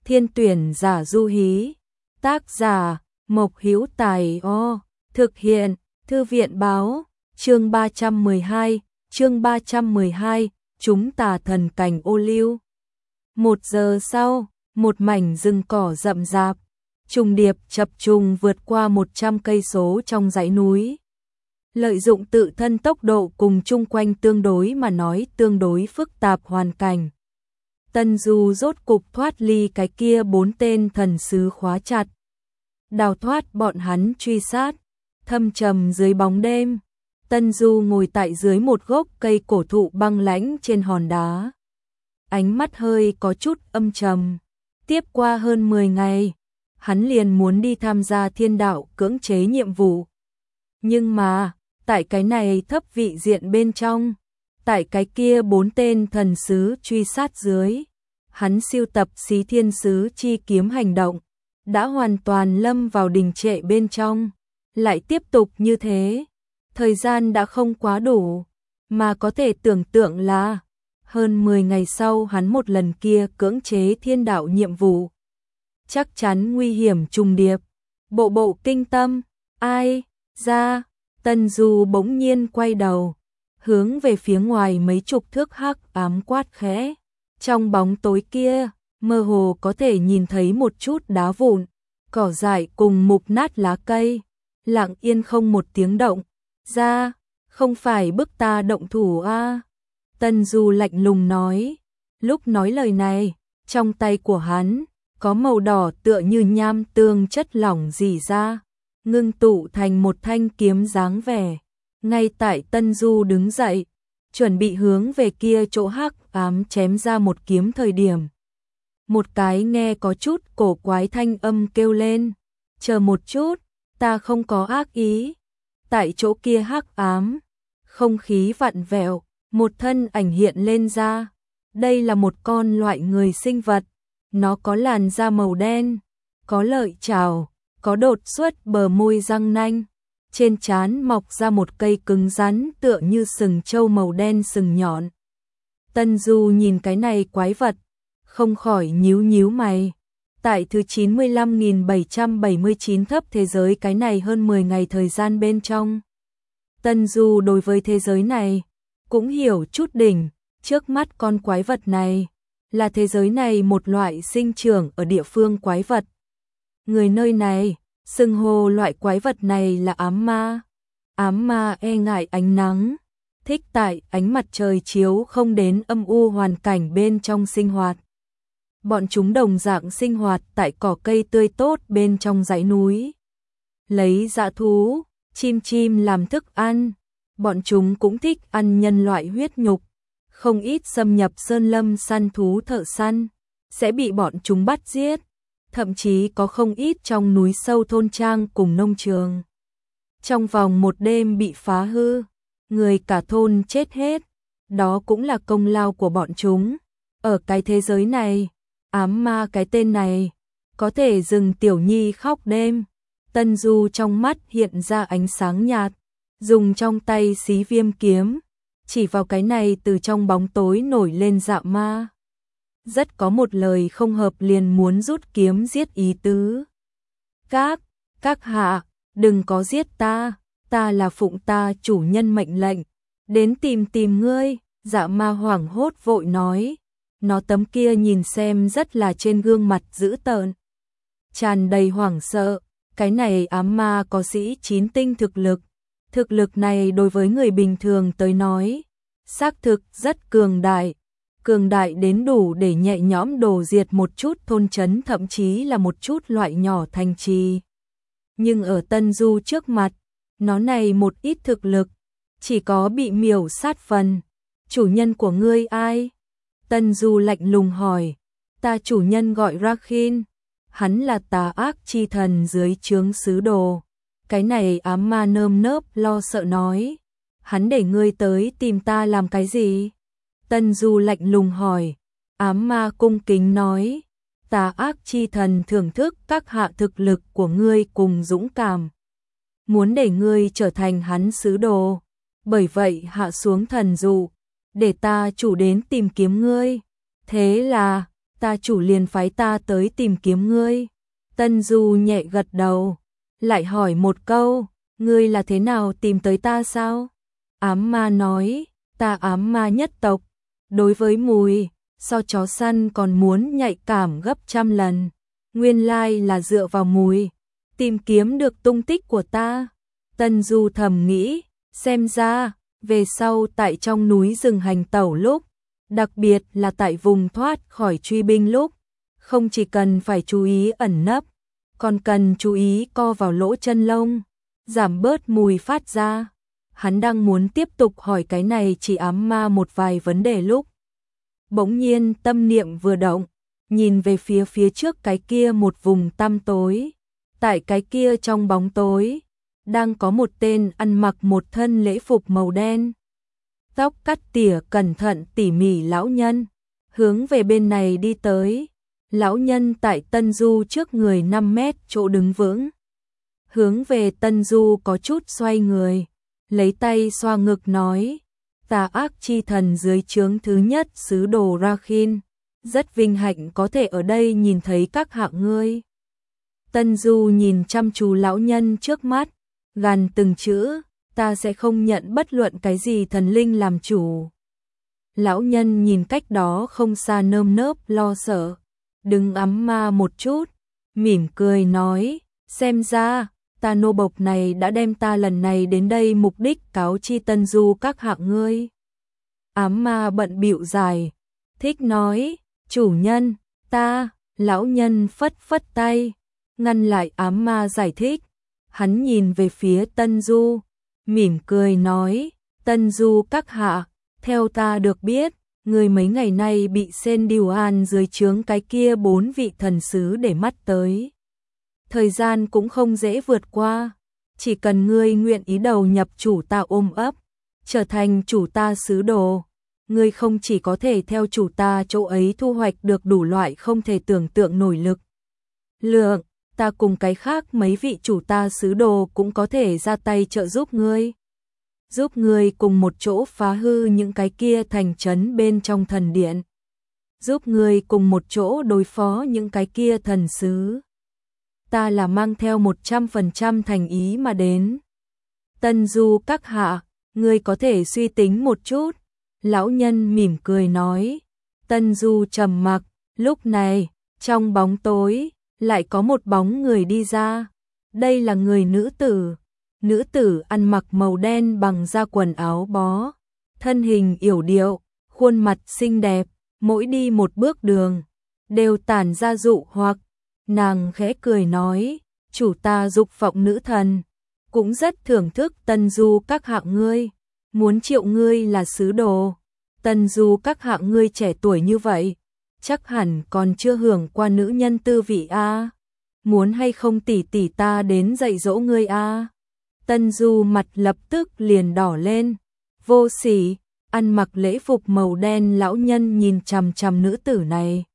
Thiên tuyển giả du hí. Tác giả Mộc Hữu Tài. Thực hiện Thư viện báo. Chương 312, chúng tà thần cảnh ô liu. 1 giờ sau, một mảnh rừng cỏ rậm rạp, trùng điệp chập trùng vượt qua 100 cây số trong dãy núi. Lợi dụng tự thân tốc độ cùng chung quanh tương đối mà nói tương đối phức tạp hoàn cảnh, Tân Du rốt cục thoát ly cái kia 4 tên thần sứ khóa chặt, đào thoát bọn hắn truy sát. Thâm trầm dưới bóng đêm, Tân Du ngồi tại dưới một gốc cây cổ thụ băng lãnh trên hòn đá. Ánh mắt hơi có chút âm trầm. Tiếp qua hơn 10 ngày, hắn liền muốn đi tham gia thiên đạo cưỡng chế nhiệm vụ. Nhưng mà, tại cái này thấp vị diện bên trong, tại cái kia 4 tên thần sứ truy sát dưới, hắn siêu tập Xí Thiên Sứ chi kiếm hành động, đã hoàn toàn lâm vào đình trệ bên trong. Lại tiếp tục như thế, thời gian đã không quá đủ, mà có thể tưởng tượng là hơn 10 ngày sau hắn một lần kia cưỡng chế thiên đạo nhiệm vụ. Chắc chắn nguy hiểm trùng điệp, bộ kinh tâm. Ai ra? Tân Du bỗng nhiên quay đầu, hướng về phía ngoài mấy chục thước hắc ám quát khẽ. Trong bóng tối kia, mơ hồ có thể nhìn thấy một chút đá vụn, cỏ dại cùng mục nát lá cây, lặng yên không một tiếng động. Ra, không phải bức ta động thủ a? Tân Du lạnh lùng nói. Lúc nói lời này, trong tay của hắn có màu đỏ tựa như nham tương chất lỏng rỉ ra, ngưng tụ thành một thanh kiếm dáng vẻ. Ngay tại Tân Du đứng dậy, chuẩn bị hướng về kia chỗ hắc ám chém ra một kiếm thời điểm, một cái nghe có chút cổ quái thanh âm kêu lên. Chờ một chút, ta không có ác ý. Tại chỗ kia hắc ám, không khí vặn vẹo, một thân ảnh hiện lên ra. Đây là một con loại người sinh vật, nó có làn da màu đen, có lợi chảo, có đột xuất bờ môi răng nanh, trên trán mọc ra một cây cứng rắn tựa như sừng trâu màu đen sừng nhọn. Tân Du nhìn cái này quái vật, không khỏi nhíu nhíu mày. Tại thứ 95.779 thấp thế giới cái này hơn 10 ngày thời gian bên trong, Tân Du đối với thế giới này cũng hiểu chút đỉnh. Trước mắt con quái vật này là thế giới này một loại sinh trưởng ở địa phương quái vật. Người nơi này xưng hô loại quái vật này là ám ma. Ám ma e ngại ánh nắng, thích tại ánh mặt trời chiếu không đến âm u hoàn cảnh bên trong sinh hoạt. Bọn chúng đồng dạng sinh hoạt tại cỏ cây tươi tốt bên trong dãy núi, lấy dã thú, chim làm thức ăn. Bọn chúng cũng thích ăn nhân loại huyết nhục. Không ít xâm nhập sơn lâm săn thú thợ săn sẽ bị bọn chúng bắt giết. Thậm chí có không ít trong núi sâu thôn trang cùng nông trường, trong vòng một đêm bị phá hư, người cả thôn chết hết. Đó cũng là công lao của bọn chúng. Ở cái thế giới này, ám ma cái tên này có thể dừng tiểu nhi khóc đêm. Tân Du trong mắt hiện ra ánh sáng nhạt, dùng trong tay xí viêm kiếm chỉ vào cái này từ trong bóng tối nổi lên dạ ma. Rất có một lời không hợp liền muốn rút kiếm giết ý tứ. Các hạ, đừng có giết ta, ta là phụng ta chủ nhân mệnh lệnh đến tìm ngươi. Dạ ma hoảng hốt vội nói. Nó tấm kia nhìn xem rất là trên gương mặt dữ tợn, tràn đầy hoảng sợ. Cái này ám ma có sĩ 9 tinh thực lực. Thực lực này đối với người bình thường tới nói, xác thực rất cường đại. Cường đại đến đủ để nhẹ nhõm đổ diệt một chút thôn trấn, thậm chí là một chút loại nhỏ thành trì. Nhưng ở Tân Du trước mặt, nó này một ít thực lực, chỉ có bị miểu sát phần. Chủ nhân của ngươi ai? Tân Du lạnh lùng hỏi. Ta chủ nhân gọi Rakhin. Hắn là tà ác chi thần dưới trướng sứ đồ. Cái này ám ma nơm nớp lo sợ nói. Hắn để ngươi tới tìm ta làm cái gì? Tân Du lạnh lùng hỏi. Ám ma cung kính nói. Tà ác chi thần thưởng thức các hạ thực lực của ngươi cùng dũng cảm, muốn để ngươi trở thành hắn sứ đồ. Bởi vậy hạ xuống thần dụ, để ta chủ đến tìm kiếm ngươi. Thế là ta chủ liền phái ta tới tìm kiếm ngươi. Tân Du nhẹ gật đầu, lại hỏi một câu, ngươi là thế nào tìm tới ta sao? Ám ma nói, ta ám ma nhất tộc, đối với mùi, so chó săn còn muốn nhạy cảm gấp trăm lần. Nguyên lai là dựa vào mùi, tìm kiếm được tung tích của ta. Tân Du thầm nghĩ, xem ra, về sau tại trong núi rừng hành tẩu lúc, đặc biệt là tại vùng thoát khỏi truy binh lúc, không chỉ cần phải chú ý ẩn nấp, còn cần chú ý co vào lỗ chân lông, giảm bớt mùi phát ra. Hắn đang muốn tiếp tục hỏi cái này chỉ ám ma một vài vấn đề lúc. Bỗng nhiên tâm niệm vừa động, nhìn về phía trước cái kia một vùng tăm tối. Tại cái kia trong bóng tối, đang có một tên ăn mặc một thân lễ phục màu đen. Tóc cắt tỉa cẩn thận tỉ mỉ lão nhân, hướng về bên này đi tới. Lão nhân tại Tân Du trước người 5 mét chỗ đứng vững. Hướng về Tân Du có chút xoay người, lấy tay xoa ngực nói, tà ác chi thần dưới trướng thứ nhất sứ đồ Rakhin, rất vinh hạnh có thể ở đây nhìn thấy các hạ ngươi. Tân Du nhìn chăm chú lão nhân trước mắt, gằn từng chữ, ta sẽ không nhận bất luận cái gì thần linh làm chủ. Lão nhân nhìn cách đó không xa nơm nớp lo sợ, đừng ám ma một chút, mỉm cười nói, xem ra, ta nô bộc này đã đem ta lần này đến đây mục đích cáo chi Tân Du các hạ ngươi. Ám ma bận bịu dài, thích nói, chủ nhân, ta, lão nhân phất phất tay, ngăn lại ám ma giải thích. Hắn nhìn về phía Tân Du, mỉm cười nói, Tân Du các hạ, theo ta được biết, người mấy ngày nay bị Sen Điều An dưới trướng cái kia 4 vị thần sứ để mắt tới. Thời gian cũng không dễ vượt qua, chỉ cần ngươi nguyện ý đầu nhập chủ ta ôm ấp, trở thành chủ ta sứ đồ, ngươi không chỉ có thể theo chủ ta chỗ ấy thu hoạch được đủ loại không thể tưởng tượng nổi lực lượng, ta cùng cái khác mấy vị chủ ta sứ đồ cũng có thể ra tay trợ giúp ngươi cùng một chỗ phá hư những cái kia thành trấn bên trong thần điện, giúp ngươi cùng một chỗ đối phó những cái kia thần sứ. Ta là mang theo 100% thành ý mà đến. Tân Du các hạ, ngươi có thể suy tính một chút. Lão nhân mỉm cười nói. Tân Du trầm mặc, lúc này, trong bóng tối, lại có một bóng người đi ra. Đây là người nữ tử ăn mặc màu đen bằng da quần áo bó, thân hình yểu điệu, khuôn mặt xinh đẹp, mỗi đi một bước đường, đều tản ra dụ hoặc. Nàng khẽ cười nói, chủ ta dục vọng nữ thần, cũng rất thưởng thức Tân Du các hạ ngươi, muốn triệu ngươi là sứ đồ. Tân Du các hạ ngươi trẻ tuổi như vậy, chắc hẳn còn chưa hưởng qua nữ nhân tư vị a. Muốn hay không tỷ tỷ ta đến dạy dỗ ngươi a? Tân Du mặt lập tức liền đỏ lên, vô sỉ, ăn mặc lễ phục màu đen lão nhân nhìn chằm chằm nữ tử này.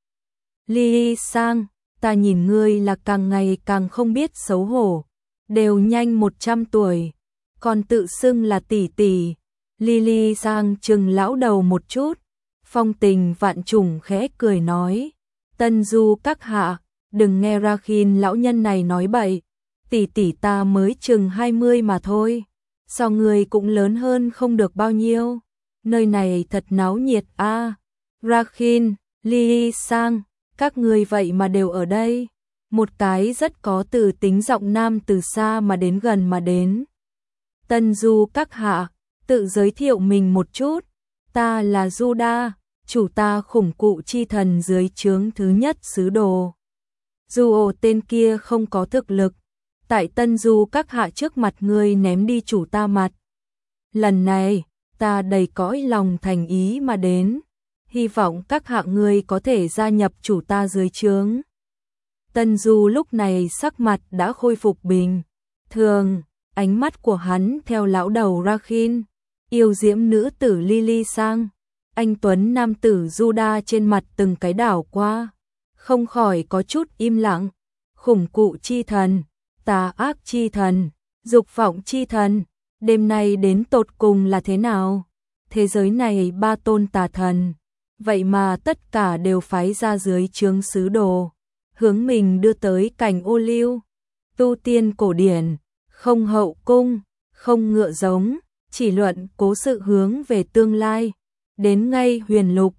Ly Sang, ta nhìn ngươi là càng ngày càng không biết xấu hổ, đều nhanh 100 tuổi, còn tự xưng là tỷ tỷ. Ly Sang chừng lão đầu một chút, phong tình vạn trùng khẽ cười nói, Tân Du các hạ, đừng nghe Rakhin lão nhân này nói bậy, tỷ tỷ ta mới chừng 20 mà thôi, so người cũng lớn hơn không được bao nhiêu, nơi này thật náo nhiệt a. Rakhin, Ly Sang, các người vậy mà đều ở đây. Một cái rất có từ tính giọng nam từ xa mà đến gần mà đến. Tân Du các hạ, tự giới thiệu mình một chút, ta là Juda, chủ ta khủng cụ chi thần dưới trướng thứ nhất sứ đồ. Dù tên kia không có thực lực, tại Tân Du các hạ trước mặt ngươi ném đi chủ ta mặt. Lần này, ta đầy cõi lòng thành ý mà đến, hy vọng các hạ ngươi có thể gia nhập chủ ta dưới trướng. Tân Du lúc này sắc mặt đã khôi phục bình thường, ánh mắt của hắn theo lão đầu Rakhin, yêu diễm nữ tử Ly Sang, anh tuấn nam tử Juda trên mặt từng cái đảo qua, không khỏi có chút im lặng. Khủng cụ chi thần, tà ác chi thần, dục vọng chi thần, đêm nay đến tột cùng là thế nào? Thế giới này ba tôn tà thần, vậy mà tất cả đều phái ra dưới trướng sứ đồ, hướng mình đưa tới cảnh ô liu. Tu tiên cổ điển, không hậu cung, không ngựa giống, chỉ luận cố sự hướng về tương lai. Đến ngay huyền lục,